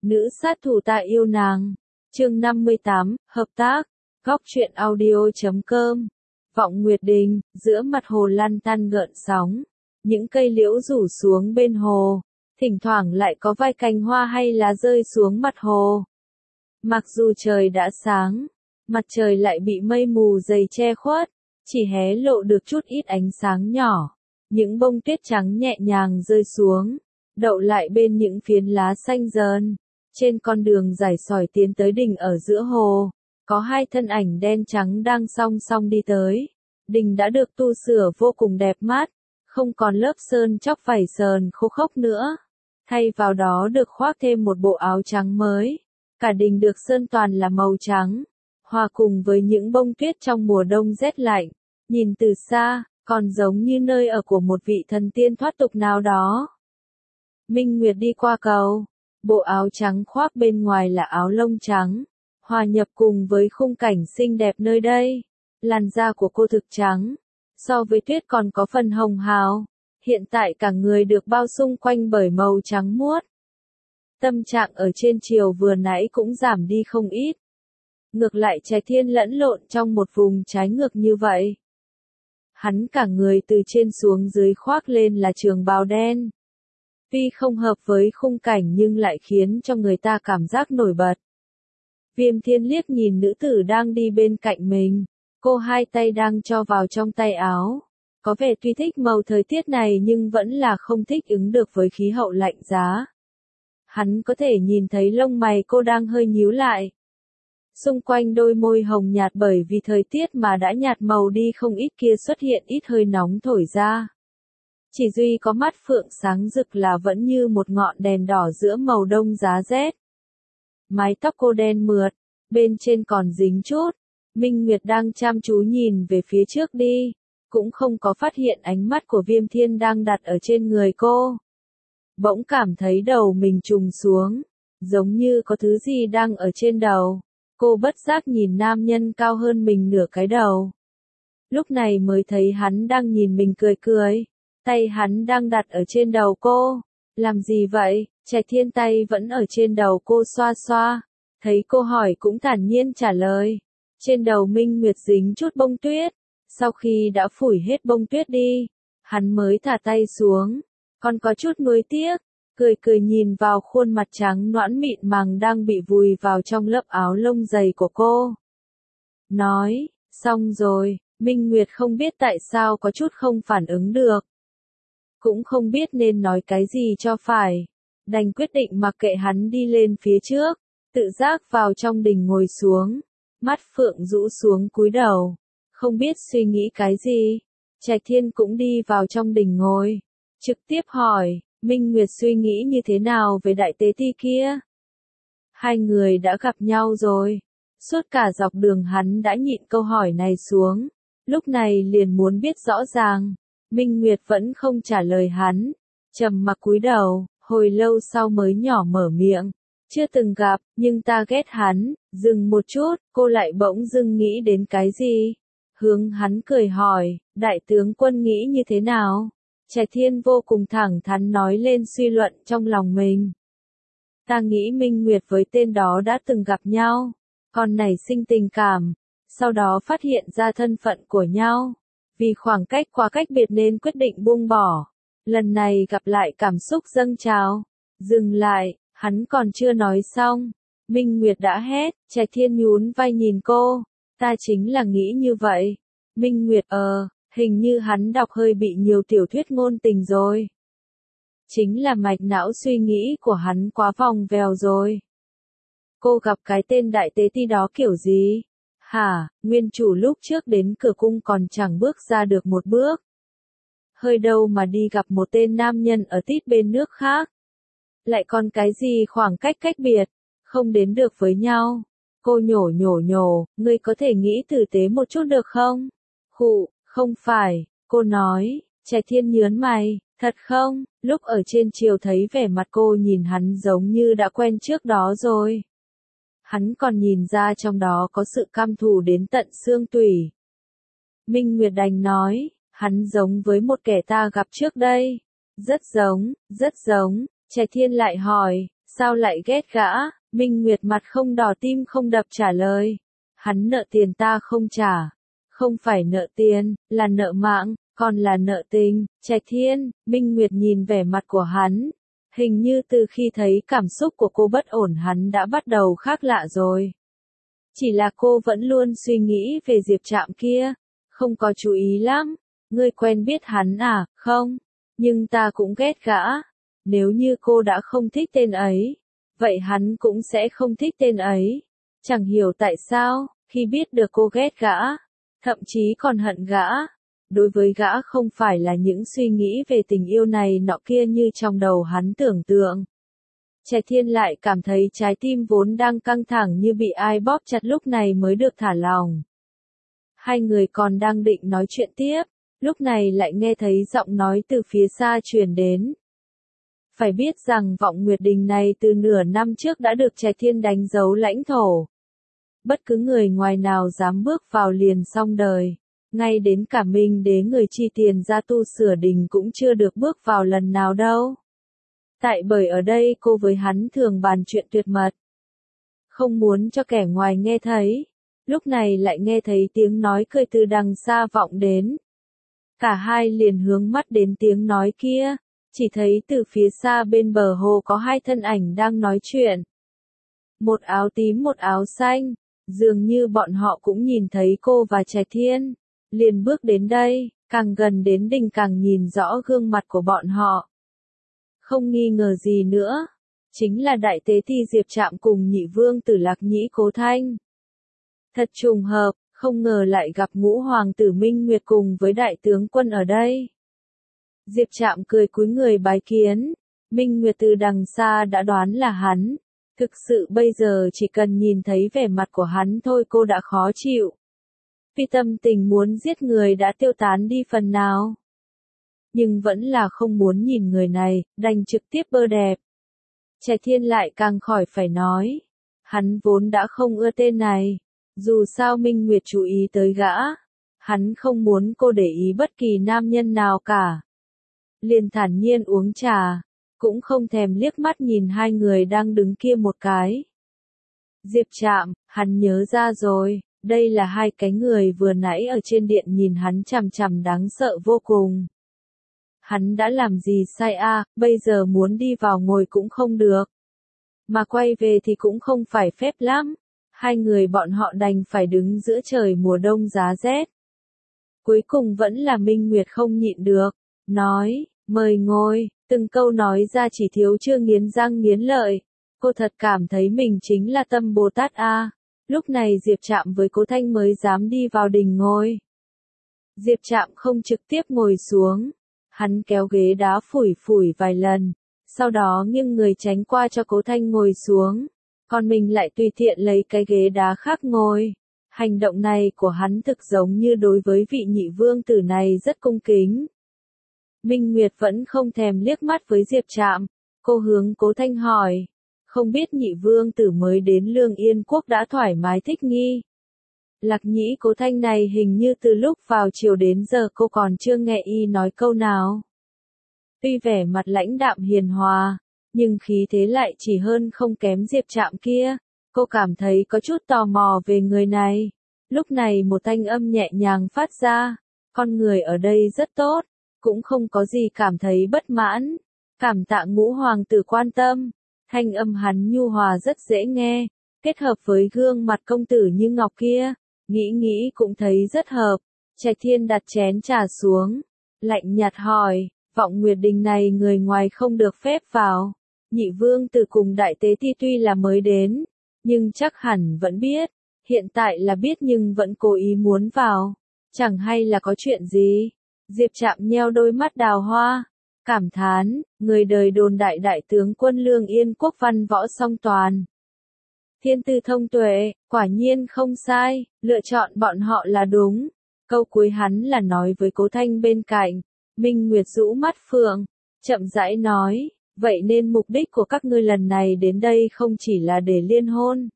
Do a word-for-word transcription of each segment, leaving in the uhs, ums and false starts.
Nữ sát thủ ta yêu nàng. Chương năm mươi tám, hợp tác. Góc truyện audio chấm com. Vọng Nguyệt Đình, giữa mặt hồ lăn tăn gợn sóng. Những cây liễu rủ xuống bên hồ, thỉnh thoảng lại có vài cành hoa hay lá rơi xuống mặt hồ. Mặc dù trời đã sáng, mặt trời lại bị mây mù dày che khuất, chỉ hé lộ được chút ít ánh sáng nhỏ. Những bông tuyết trắng nhẹ nhàng rơi xuống, đậu lại bên những phiến lá xanh dờn. Trên con đường dài sỏi tiến tới đình ở giữa hồ, có hai thân ảnh đen trắng đang song song đi tới. Đình đã được tu sửa vô cùng đẹp mắt, không còn lớp sơn chóc vảy sờn khô khốc nữa. Thay vào đó được khoác thêm một bộ áo trắng mới. Cả đình được sơn toàn là màu trắng, hòa cùng với những bông tuyết trong mùa đông rét lạnh. Nhìn từ xa, còn giống như nơi ở của một vị thần tiên thoát tục nào đó. Minh Nguyệt đi qua cầu, bộ áo trắng khoác bên ngoài là áo lông trắng, hòa nhập cùng với khung cảnh xinh đẹp nơi đây. Làn da của cô thực trắng, so với tuyết còn có phần hồng hào, hiện tại cả người được bao xung quanh bởi màu trắng muốt. Tâm trạng ở trên chiều vừa nãy cũng giảm đi không ít. Ngược lại Trái Thiên lẫn lộn trong một vùng trái ngược như vậy. Hắn cả người từ trên xuống dưới khoác lên là trường bào đen. Tuy không hợp với khung cảnh nhưng lại khiến cho người ta cảm giác nổi bật. Viêm Thiên liếc nhìn nữ tử đang đi bên cạnh mình. Cô hai tay đang cho vào trong tay áo. Có vẻ tuy thích màu thời tiết này nhưng vẫn là không thích ứng được với khí hậu lạnh giá. Hắn có thể nhìn thấy lông mày cô đang hơi nhíu lại. Xung quanh đôi môi hồng nhạt bởi vì thời tiết mà đã nhạt màu đi không ít kia xuất hiện ít hơi nóng thổi ra. Chỉ duy có mắt phượng sáng rực là vẫn như một ngọn đèn đỏ giữa màu đông giá rét. Mái tóc cô đen mượt, bên trên còn dính chút. Minh Nguyệt đang chăm chú nhìn về phía trước đi, cũng không có phát hiện ánh mắt của Viêm Thiên đang đặt ở trên người cô. Bỗng cảm thấy đầu mình trùng xuống, giống như có thứ gì đang ở trên đầu. Cô bất giác nhìn nam nhân cao hơn mình nửa cái đầu. Lúc này mới thấy hắn đang nhìn mình cười cười, tay hắn đang đặt ở trên đầu cô. Làm gì vậy? Trái Thiên tay vẫn ở trên đầu cô xoa xoa. Thấy cô hỏi cũng thản nhiên trả lời. Trên đầu Minh Nguyệt dính chút bông tuyết. Sau khi đã phủi hết bông tuyết đi, hắn mới thả tay xuống. Còn có chút nuối tiếc, cười cười nhìn vào khuôn mặt trắng nõn mịn màng đang bị vùi vào trong lớp áo lông dày của cô. Nói, xong rồi. Minh Nguyệt không biết tại sao có chút không phản ứng được. Cũng không biết nên nói cái gì cho phải. Đành quyết định mặc kệ hắn đi lên phía trước, tự giác vào trong đình ngồi xuống. Mắt phượng rũ xuống cúi đầu, không biết suy nghĩ cái gì. Trạch Thiên cũng đi vào trong đình ngồi, trực tiếp hỏi, Minh Nguyệt suy nghĩ như thế nào về đại tế ti kia? Hai người đã gặp nhau rồi. Suốt cả dọc đường hắn đã nhịn câu hỏi này xuống, lúc này liền muốn biết rõ ràng. Minh Nguyệt vẫn không trả lời hắn, trầm mặc cúi đầu, hồi lâu sau mới nhỏ mở miệng. Chưa từng gặp, nhưng ta ghét hắn. Dừng một chút, cô lại bỗng dưng nghĩ đến cái gì? Hướng hắn cười hỏi, đại tướng quân nghĩ như thế nào? Trạch Thiên vô cùng thẳng thắn nói lên suy luận trong lòng mình. Ta nghĩ Minh Nguyệt với tên đó đã từng gặp nhau, còn nảy sinh tình cảm, sau đó phát hiện ra thân phận của nhau. Vì khoảng cách quá cách biệt nên quyết định buông bỏ. Lần này gặp lại cảm xúc dâng trào. Dừng lại, hắn còn chưa nói xong. Minh Nguyệt đã hét, Trạch Thiên nhún vai nhìn cô. Ta chính là nghĩ như vậy. Minh Nguyệt ờ, hình như hắn đọc hơi bị nhiều tiểu thuyết ngôn tình rồi. Chính là mạch não suy nghĩ của hắn quá vòng vèo rồi. Cô gặp cái tên đại tế ti đó kiểu gì? Hả, nguyên chủ lúc trước đến cửa cung còn chẳng bước ra được một bước. Hơi đâu mà đi gặp một tên nam nhân ở tít bên nước khác. Lại còn cái gì khoảng cách cách biệt, không đến được với nhau. Cô nhổ nhổ nhổ, ngươi có thể nghĩ tử tế một chút được không? Khụ, không phải, cô nói. Trạch Thiên nhớn mày, thật không? Lúc ở trên chiều thấy vẻ mặt cô nhìn hắn giống như đã quen trước đó rồi. Hắn còn nhìn ra trong đó có sự căm thù đến tận xương tủy. Minh Nguyệt đành nói, hắn giống với một kẻ ta gặp trước đây. Rất giống, rất giống. Trạch Thiên lại hỏi, Sao lại ghét gã? Minh Nguyệt mặt không đỏ tim không đập trả lời. Hắn nợ tiền ta không trả. Không phải nợ tiền, là nợ mạng, còn là nợ tình. Trạch Thiên, Minh Nguyệt nhìn vẻ mặt của hắn. Hình như từ khi thấy cảm xúc của cô bất ổn hắn đã bắt đầu khác lạ rồi. Chỉ là cô vẫn luôn suy nghĩ về Diệp Trạm kia. Không có chú ý lắm. Ngươi quen biết hắn à? Không. Nhưng ta cũng ghét gã. Nếu như cô đã không thích tên ấy, vậy hắn cũng sẽ không thích tên ấy. Chẳng hiểu tại sao, khi biết được cô ghét gã, thậm chí còn hận gã. Đối với gã không phải là những suy nghĩ về tình yêu này nọ kia như trong đầu hắn tưởng tượng. Trạch Thiên lại cảm thấy trái tim vốn đang căng thẳng như bị ai bóp chặt lúc này mới được thả lỏng. Hai người còn đang định nói chuyện tiếp, lúc này lại nghe thấy giọng nói từ phía xa truyền đến. Phải biết rằng Vọng Nguyệt Đình này từ nửa năm trước đã được Trạch Thiên đánh dấu lãnh thổ. Bất cứ người ngoài nào dám bước vào liền xong đời. Ngay đến cả Minh Đế người chi tiền ra tu sửa đình cũng chưa được bước vào lần nào đâu. Tại bởi ở đây cô với hắn thường bàn chuyện tuyệt mật. Không muốn cho kẻ ngoài nghe thấy. Lúc này lại nghe thấy tiếng nói cười từ đằng xa vọng đến. Cả hai liền hướng mắt đến tiếng nói kia. Chỉ thấy từ phía xa bên bờ hồ có hai thân ảnh đang nói chuyện. Một áo tím một áo xanh. Dường như bọn họ cũng nhìn thấy cô và Trạch Thiên. Liền bước đến đây, càng gần đến đỉnh càng nhìn rõ gương mặt của bọn họ. Không nghi ngờ gì nữa. Chính là đại tế ti Diệp Trạm cùng nhị vương tử Lạc Nhĩ Cố Thanh. Thật trùng hợp, không ngờ lại gặp ngũ hoàng tử Minh Nguyệt cùng với đại tướng quân ở đây. Diệp Trạm cười cúi người bái kiến. Minh Nguyệt từ đằng xa đã đoán là hắn. Thực sự bây giờ chỉ cần nhìn thấy vẻ mặt của hắn thôi cô đã khó chịu. Vì tâm tình muốn giết người đã tiêu tán đi phần nào. Nhưng vẫn là không muốn nhìn người này, đành trực tiếp bơ đẹp. Trạch Thiên lại càng khỏi phải nói. Hắn vốn đã không ưa tên này. Dù sao Minh Nguyệt chú ý tới gã. Hắn không muốn cô để ý bất kỳ nam nhân nào cả. Liền thản nhiên uống trà. Cũng không thèm liếc mắt nhìn hai người đang đứng kia một cái. Diệp Trạm, hắn nhớ ra rồi. Đây là hai cái người vừa nãy ở trên điện nhìn hắn chằm chằm đáng sợ vô cùng. Hắn đã làm gì sai a, à, bây giờ muốn đi vào ngồi cũng không được. Mà quay về thì cũng không phải phép lắm. Hai người bọn họ đành phải đứng giữa trời mùa đông giá rét. Cuối cùng vẫn là Minh Nguyệt không nhịn được. Nói, mời ngồi, từng câu nói ra chỉ thiếu chưa nghiến răng nghiến lợi. Cô thật cảm thấy mình chính là tâm Bồ Tát a. À. Lúc này Diệp Trạm với Cố Thanh mới dám đi vào đình ngồi. Diệp Trạm không trực tiếp ngồi xuống. Hắn kéo ghế đá phủi phủi vài lần. Sau đó nghiêng người tránh qua cho Cố Thanh ngồi xuống. Còn mình lại tùy tiện lấy cái ghế đá khác ngồi. Hành động này của hắn thực giống như đối với vị nhị vương tử này rất cung kính. Minh Nguyệt vẫn không thèm liếc mắt với Diệp Trạm. Cô hướng Cố Thanh hỏi. Không biết nhị vương tử mới đến Lương Yên Quốc đã thoải mái thích nghi. Lạc Nhĩ Cố Thanh này hình như từ lúc vào chiều đến giờ cô còn chưa nghe y nói câu nào. Tuy vẻ mặt lãnh đạm hiền hòa, nhưng khí thế lại chỉ hơn không kém Diệp Trạm kia. Cô cảm thấy có chút tò mò về người này. Lúc này một thanh âm nhẹ nhàng phát ra. Con người ở đây rất tốt, cũng không có gì cảm thấy bất mãn. Cảm tạ ngũ hoàng tử quan tâm. Thanh âm hắn nhu hòa rất dễ nghe, kết hợp với gương mặt công tử như ngọc kia, nghĩ nghĩ cũng thấy rất hợp. Trạch Thiên đặt chén trà xuống, lạnh nhạt hỏi, Vọng Nguyệt Đình này người ngoài không được phép vào. Nhị vương tử cùng đại tế ti tuy là mới đến, nhưng chắc hẳn vẫn biết, hiện tại là biết nhưng vẫn cố ý muốn vào. Chẳng hay là có chuyện gì? Diệp Trạm nheo đôi mắt đào hoa. Cảm thán, người đời đồn đại đại tướng quân Lương Yên Quốc văn võ song toàn. Thiên tư thông tuệ, quả nhiên không sai, lựa chọn bọn họ là đúng. Câu cuối hắn là nói với Cố Thanh bên cạnh. Minh Nguyệt rũ mắt phượng, chậm rãi nói, vậy nên mục đích của các ngươi lần này đến đây không chỉ là để liên hôn.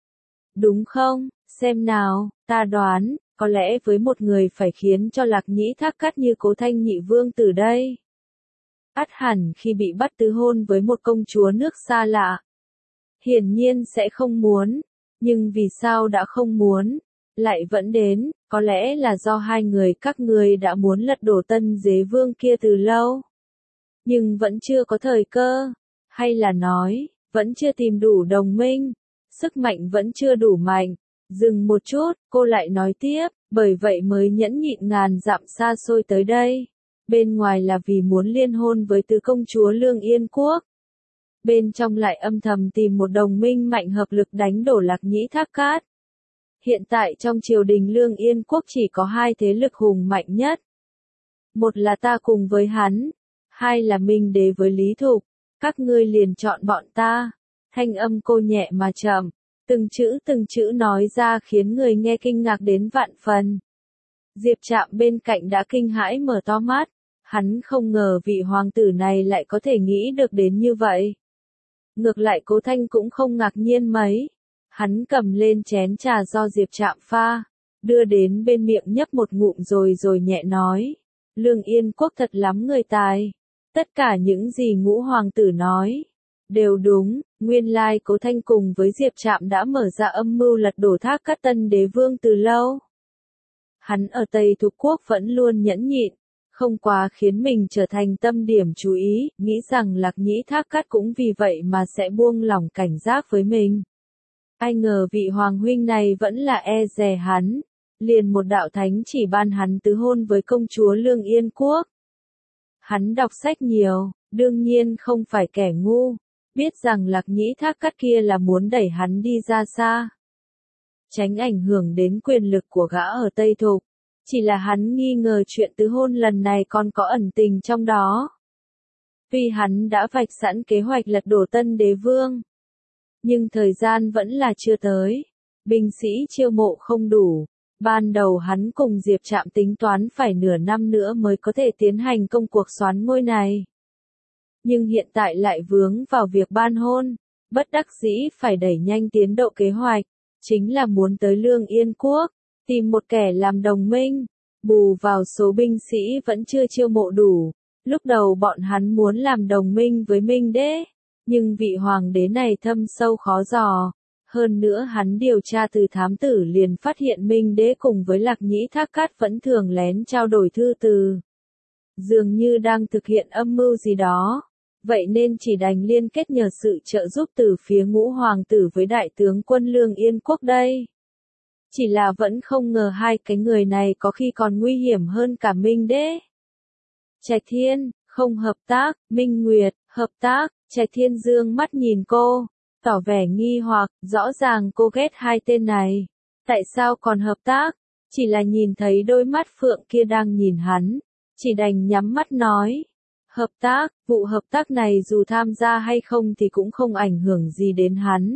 Đúng không, xem nào, ta đoán, có lẽ với một người phải khiến cho Lạc Nhĩ thác cắt như Cố Thanh nhị vương từ đây. Ắt hẳn khi bị bắt tứ hôn với một công chúa nước xa lạ, Hiển nhiên sẽ không muốn, nhưng vì sao đã không muốn, lại vẫn đến, có lẽ là do hai người các ngươi đã muốn lật đổ Tân Đế Vương kia từ lâu. Nhưng vẫn chưa có thời cơ, hay là nói, vẫn chưa tìm đủ đồng minh, sức mạnh vẫn chưa đủ mạnh. Dừng một chút, cô lại nói tiếp, bởi vậy mới nhẫn nhịn ngàn dặm xa xôi tới đây. Bên ngoài là vì muốn liên hôn với tứ công chúa Lương Yên Quốc. Bên trong lại âm thầm tìm một đồng minh mạnh hợp lực đánh đổ Lạc Nhĩ Thác Cát. Hiện tại trong triều đình Lương Yên Quốc chỉ có hai thế lực hùng mạnh nhất. Một là ta cùng với hắn, hai là Minh Đế với Lý Thục, các ngươi liền chọn bọn ta. Thanh âm cô nhẹ mà chậm, từng chữ từng chữ nói ra khiến người nghe kinh ngạc đến vạn phần. Diệp Trạm bên cạnh đã kinh hãi mở to mắt, hắn không ngờ vị hoàng tử này lại có thể nghĩ được đến như vậy. Ngược lại Cố Thanh cũng không ngạc nhiên mấy, hắn cầm lên chén trà do Diệp Trạm pha, đưa đến bên miệng nhấp một ngụm rồi rồi nhẹ nói, Lương Yên Quốc thật lắm người tài, tất cả những gì ngũ hoàng tử nói, đều đúng, nguyên lai Cố Thanh cùng với Diệp Trạm đã mở ra âm mưu lật đổ Thác Cát Tân Đế Vương từ lâu. Hắn ở Tây Thục Quốc vẫn luôn nhẫn nhịn, không quá khiến mình trở thành tâm điểm chú ý, nghĩ rằng Lạc Nhĩ Thác Cát cũng vì vậy mà sẽ buông lỏng cảnh giác với mình. Ai ngờ vị hoàng huynh này vẫn là e dè hắn, liền một đạo thánh chỉ ban hắn tứ hôn với công chúa Lương Yên Quốc. Hắn đọc sách nhiều, đương nhiên không phải kẻ ngu, biết rằng Lạc Nhĩ Thác Cát kia là muốn đẩy hắn đi ra xa, tránh ảnh hưởng đến quyền lực của gã ở Tây Thục. Chỉ là hắn nghi ngờ chuyện tứ hôn lần này còn có ẩn tình trong đó. Vì hắn đã vạch sẵn kế hoạch lật đổ Tân Đế Vương. Nhưng thời gian vẫn là chưa tới. Binh sĩ chiêu mộ không đủ. Ban đầu hắn cùng Diệp Trạm tính toán phải nửa năm nữa mới có thể tiến hành công cuộc soán ngôi này. Nhưng hiện tại lại vướng vào việc ban hôn. Bất đắc dĩ phải đẩy nhanh tiến độ kế hoạch. Chính là muốn tới Lương Yên Quốc. Tìm một kẻ làm đồng minh, bù vào số binh sĩ vẫn chưa chiêu mộ đủ. Lúc đầu bọn hắn muốn làm đồng minh với Minh Đế, nhưng vị hoàng đế này thâm sâu khó dò. Hơn nữa hắn điều tra từ thám tử liền phát hiện Minh Đế cùng với Lạc Nhĩ Thác Cát vẫn thường lén trao đổi thư từ. Dường như đang thực hiện âm mưu gì đó. Vậy nên chỉ đành liên kết nhờ sự trợ giúp từ phía ngũ hoàng tử với đại tướng quân Lương Yên Quốc đây. Chỉ là vẫn không ngờ hai cái người này có khi còn nguy hiểm hơn cả Minh Đế. Trạch Thiên, không hợp tác, Minh Nguyệt, hợp tác, Trạch Thiên dương mắt nhìn cô, tỏ vẻ nghi hoặc, rõ ràng cô ghét hai tên này. Tại sao còn hợp tác? Chỉ là nhìn thấy đôi mắt phượng kia đang nhìn hắn, chỉ đành nhắm mắt nói. Hợp tác, vụ hợp tác này dù tham gia hay không thì cũng không ảnh hưởng gì đến hắn.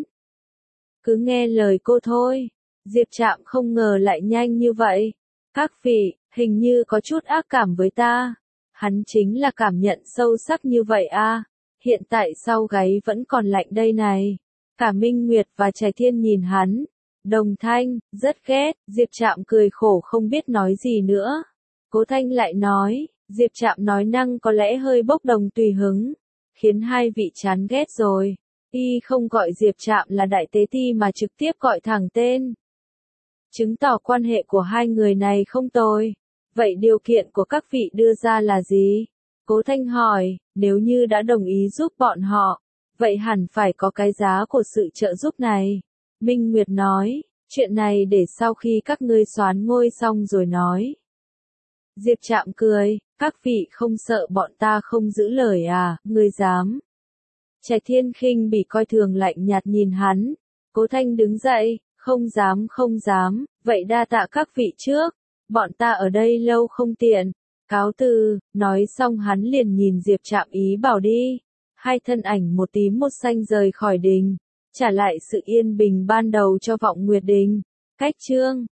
Cứ nghe lời cô thôi. Diệp Trạm không ngờ lại nhanh như vậy. Các vị, hình như có chút ác cảm với ta. Hắn chính là cảm nhận sâu sắc như vậy à. Hiện tại sau gáy vẫn còn lạnh đây này. Cả Minh Nguyệt và Trạch Thiên nhìn hắn. Đồng thanh, rất ghét. Diệp Trạm cười khổ không biết nói gì nữa. Cố Thanh lại nói, Diệp Trạm nói năng có lẽ hơi bốc đồng tùy hứng. Khiến hai vị chán ghét rồi. Y không gọi Diệp Trạm là đại tế ti mà trực tiếp gọi thẳng tên. Chứng tỏ quan hệ của hai người này không tồi. Vậy điều kiện của các vị đưa ra là gì? Cố Thanh hỏi, nếu như đã đồng ý giúp bọn họ, vậy hẳn phải có cái giá của sự trợ giúp này. Minh Nguyệt nói, chuyện này để sau khi các ngươi soán ngôi xong rồi nói. Diệp Trạm cười, các vị không sợ bọn ta không giữ lời à, ngươi dám. Trạch Thiên khinh bị coi thường lạnh nhạt nhìn hắn. Cố Thanh đứng dậy. Không dám không dám, vậy đa tạ các vị trước, bọn ta ở đây lâu không tiện, cáo từ, nói xong hắn liền nhìn Diệp Trạm ý bảo đi, hai thân ảnh một tím một xanh rời khỏi đình, trả lại sự yên bình ban đầu cho Vọng Nguyệt Đình, cách chương.